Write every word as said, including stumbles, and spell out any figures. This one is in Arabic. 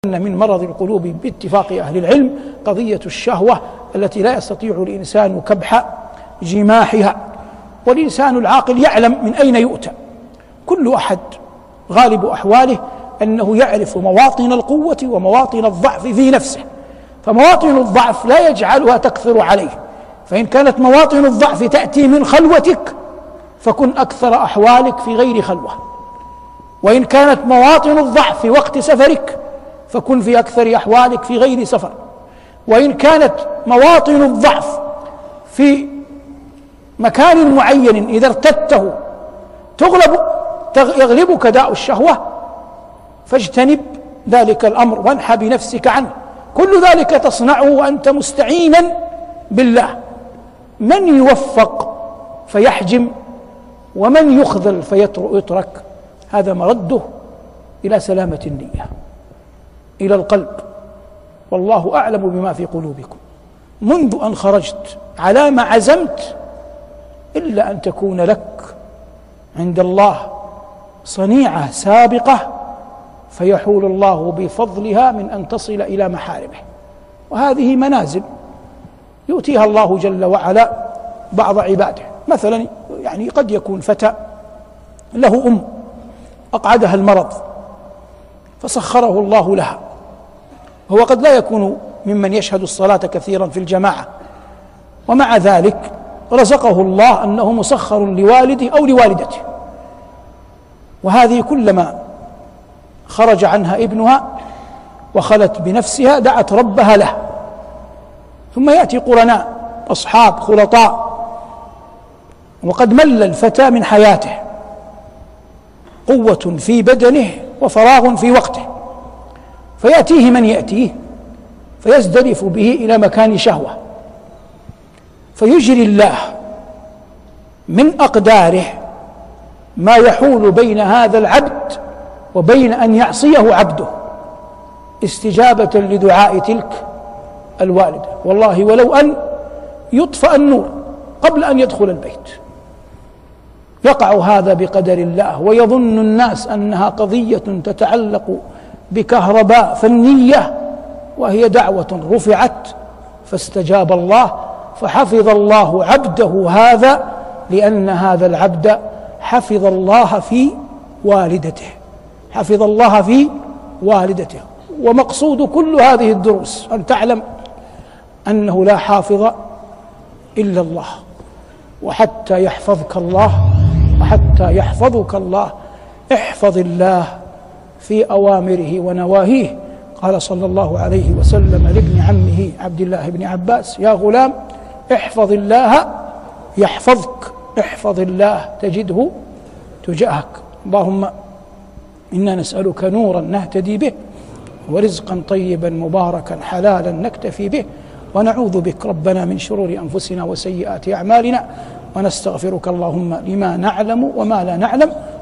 أن من مرض القلوب باتفاق أهل العلم قضية الشهوة التي لا يستطيع الإنسان كبح جماحها. والإنسان العاقل يعلم من أين يؤتى. كل أحد غالب أحواله أنه يعرف مواطن القوة ومواطن الضعف في نفسه، فمواطن الضعف لا يجعلها تكثر عليه، فإن كانت مواطن الضعف تأتي من خلوتك فكن أكثر أحوالك في غير خلوة، وإن كانت مواطن الضعف في وقت سفرك فكن في أكثر أحوالك في غير سفر، وإن كانت مواطن الضعف في مكان معين إذا ارتدته تغلب يغلبك داء الشهوة فاجتنب ذلك الأمر وانحى بنفسك عنه. كل ذلك تصنعه وأنت مستعينا بالله. من يوفق فيحجم ومن يخذل فيترك، هذا مرده إلى سلامة النية، إلى القلب. والله أعلم بما في قلوبكم. منذ أن خرجت على ما عزمت إلا أن تكون لك عند الله صنيعة سابقة فيحول الله بفضلها من أن تصل إلى محارمه. وهذه منازل يؤتيها الله جل وعلا بعض عباده. مثلا يعني قد يكون فتى له أم أقعدها المرض فسخره الله لها، هو قد لا يكون ممن يشهد الصلاة كثيرا في الجماعة، ومع ذلك رزقه الله أنه مسخر لوالده أو لوالدته، وهذه كلما خرج عنها ابنها وخلت بنفسها دعت ربها له. ثم يأتي قرناء أصحاب خلطاء وقد مل الفتى من حياته، قوة في بدنه وفراغ في وقته، فيأتيه من يأتيه فيزدرف به إلى مكان شهوة، فيجري الله من أقداره ما يحول بين هذا العبد وبين أن يعصيه عبده استجابة لدعاء تلك الوالدة. والله ولو أن يطفأ النور قبل أن يدخل البيت يقع هذا بقدر الله، ويظن الناس أنها قضية تتعلق بكهرباء فنية، وهي دعوة رفعت فاستجاب الله فحفظ الله عبده هذا، لأن هذا العبد حفظ الله في والدته، حفظ الله في والدته. ومقصود كل هذه الدروس أن تعلم أنه لا حافظ إلا الله، وحتى يحفظك الله وحتى يحفظك الله احفظ الله في أوامره ونواهيه. قال صلى الله عليه وسلم لابن عمه عبد الله بن عباس: يا غلام احفظ الله يحفظك، احفظ الله تجده تجاهك. اللهم إنا نسألك نورا نهتدي به، ورزقا طيبا مباركا حلالا نكتفي به، ونعوذ بك ربنا من شرور أنفسنا وسيئات أعمالنا، ونستغفرك اللهم لما نعلم وما لا نعلم،